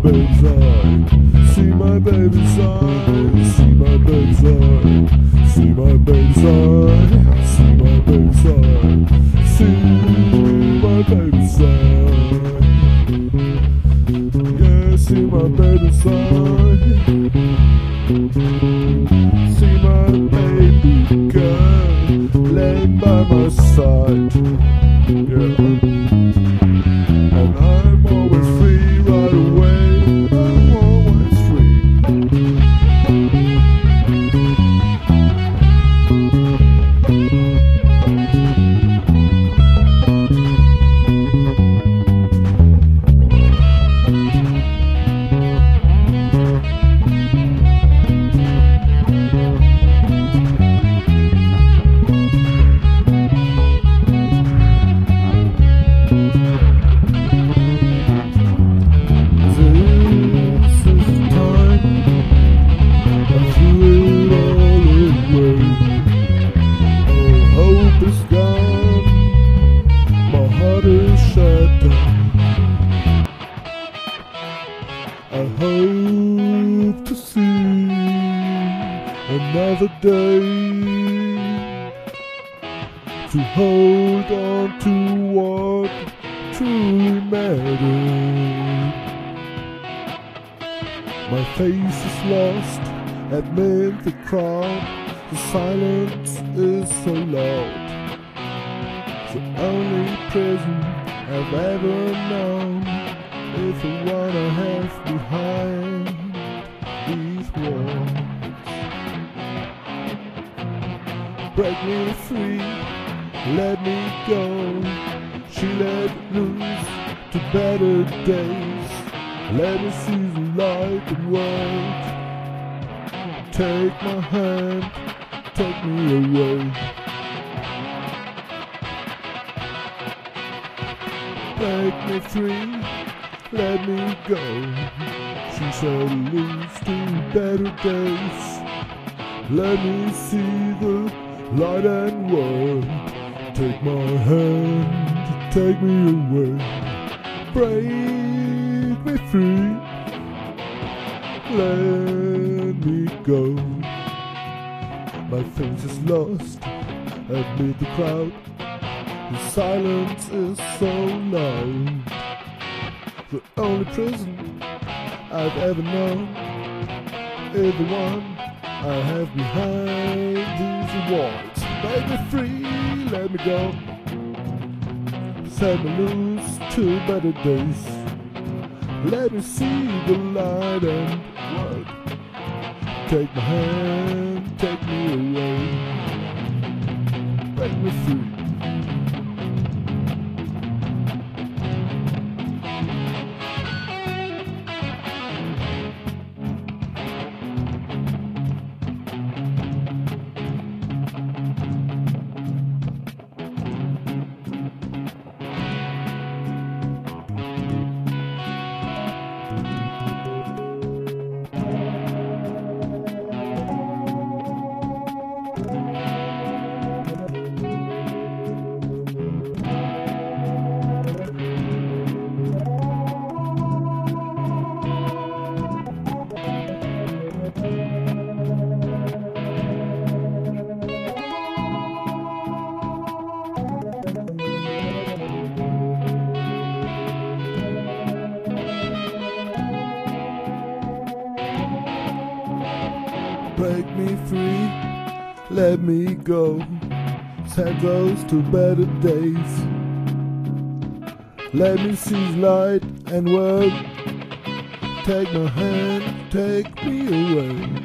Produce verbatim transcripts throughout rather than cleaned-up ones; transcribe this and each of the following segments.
baby's eye, see my baby's eye, see my baby's eye, see my baby's eye, see my baby's eye, see my baby's eye. Yeah, see my baby's eye, see my baby girl laying by my side. Yeah. And I'm always free right away, I'm always free. I hope to see another day, to hold on to what truly mattered. My face is lost amid the crowd, the silence is so loud. The only prison I've ever known is the one I have behind these walls. Break me free, let me go. She let loose to better days. Let me see the light and world. Take my hand, take me away. Break me free, let me go. She said loose to better days. Let me see the light and world. Take my hand, take me away. Break me free, let me go. My face is lost amid the crowd. The silence is so loud. The only prison I've ever known is the one I have behind these walls. Make me free, let me go. Set me loose to better days. Let me see the light and world. Take my hand, take me away. Make me free. Break me free, let me go. Send those to better days. Let me see light and world. Take my hand, take me away.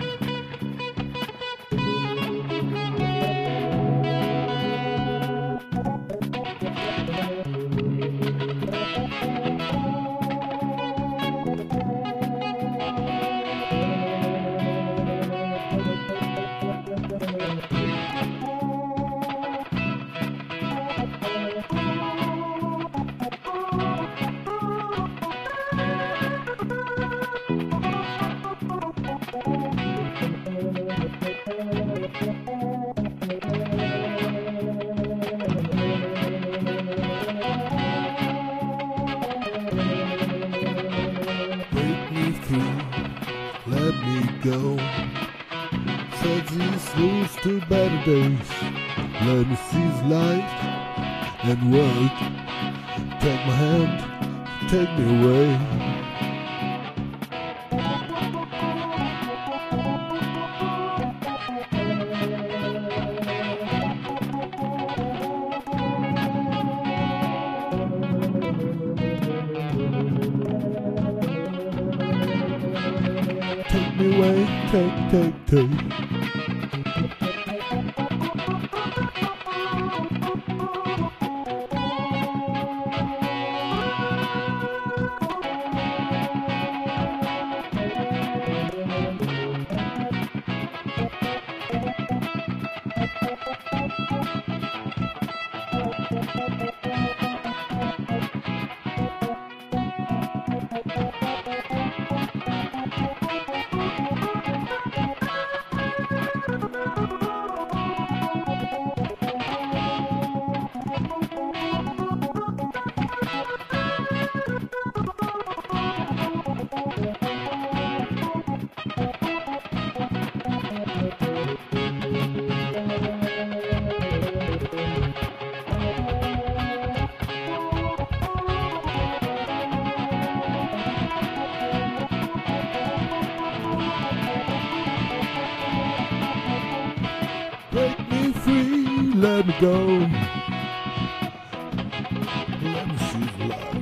free, let me go. Set these loose to better days. Let me seize life and work. Take my hand, take me away. Take me away, take, take, take. Break me free, let me go. Let me see the light.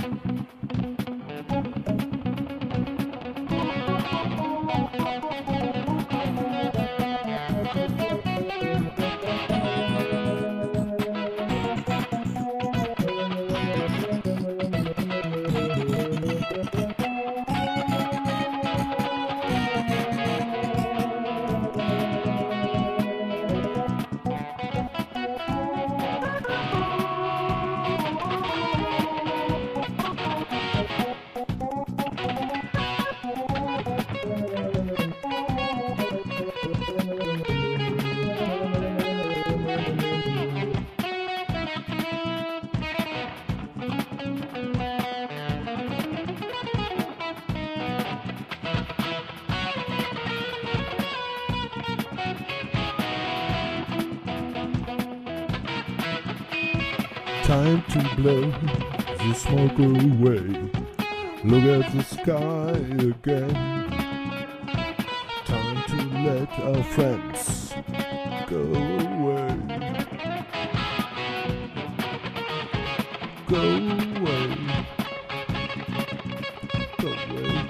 Time to blow the smoke away. Look at the sky again. Time to let our friends go away. Go away. Go away.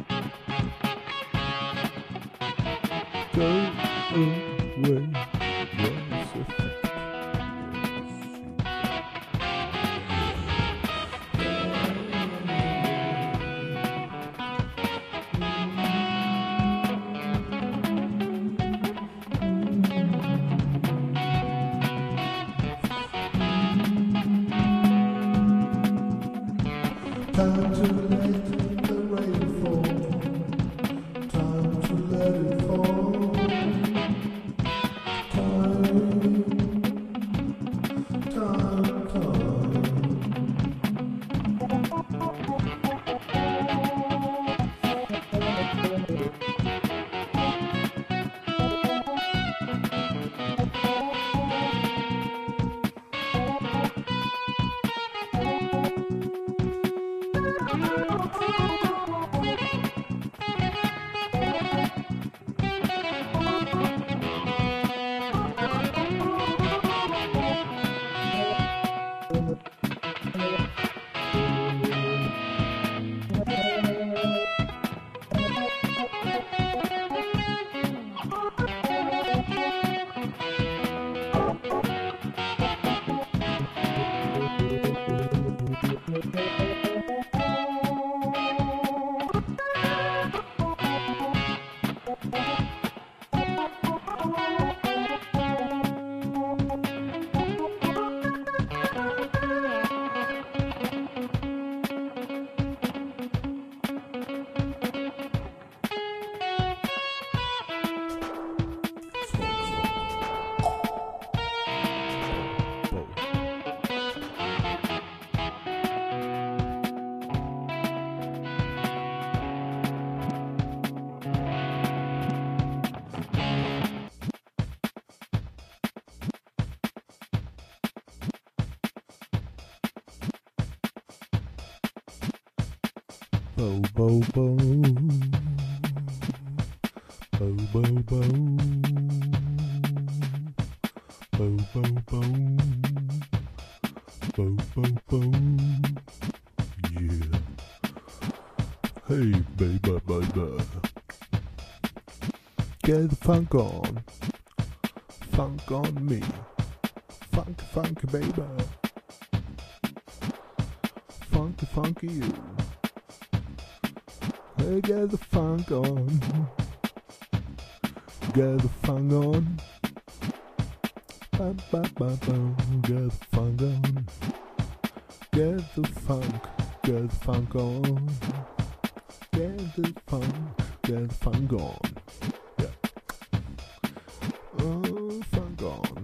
Go away. Yes, effect. Time to let the rain fall. Time to let it fall. Time, time, time. Bo bo bo, bo bo bo, bo bo bo, bo bo bo, yeah. Hey baby, baby, get the funk on, funk on me, funk, funky baby, funky, funky you. Hey, get the funk on, get the funk on, ba ba ba ba, get the funk on, get the funk, get the funk on, get the funk, get the funk on, yeah. Oh, funk on.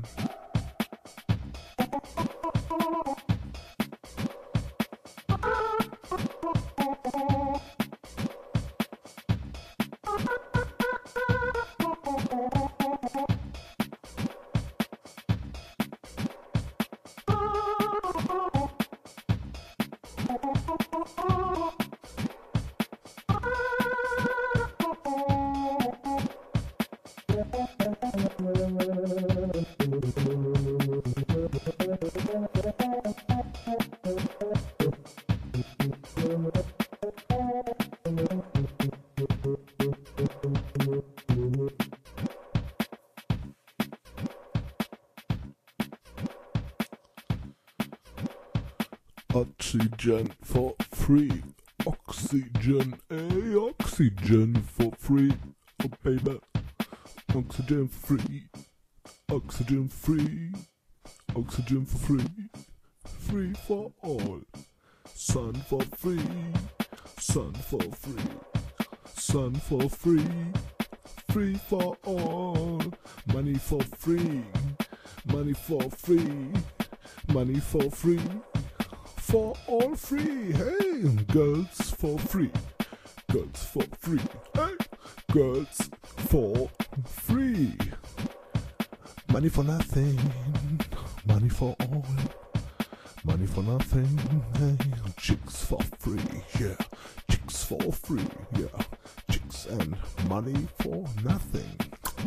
Oxygen for free, oxygen, hey, oxygen for free, oh baby, oxygen free, oxygen free, oxygen for free, free for all, sun for free, sun for free, sun for free, free for all, money for free, money for free, money for free. For all free, hey, girls for free, girls for free, hey, girls for free. Money for nothing, money for all, money for nothing, hey, chicks for free, yeah, chicks for free, yeah, chicks and money for nothing.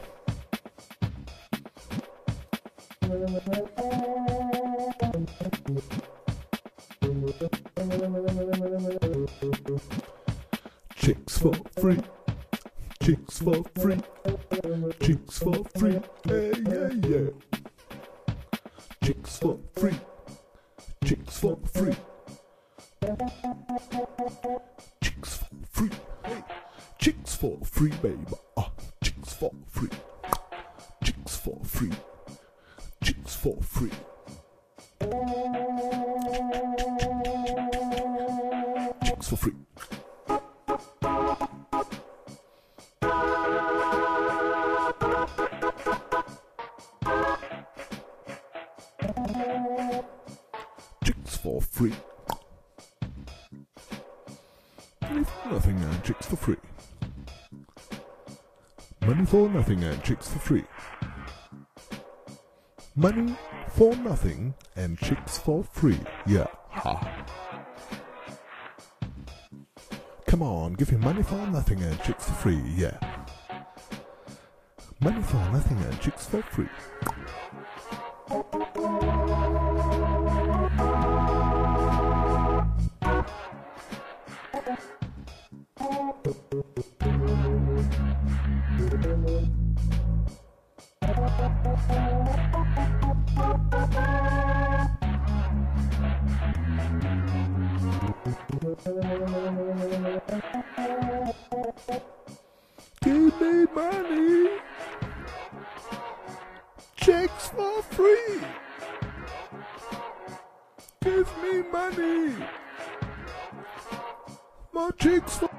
Chicks for free, chicks for free, chicks for free, hey, yeah, yeah. Chicks for free, chicks for free, chicks for free, hey, chicks for free, baby, ah, chicks for free, chicks for free, chicks for free. Chicks for free. Chicks for free. Money for nothing and chicks for free. Money for nothing and chicks for free. Money for nothing and chicks for free. Yeah. Ha. Come on, give me money for nothing and chicks for free. Yeah. Money for nothing and chicks for free. Give me money, chicks for free. Give me money, more chicks for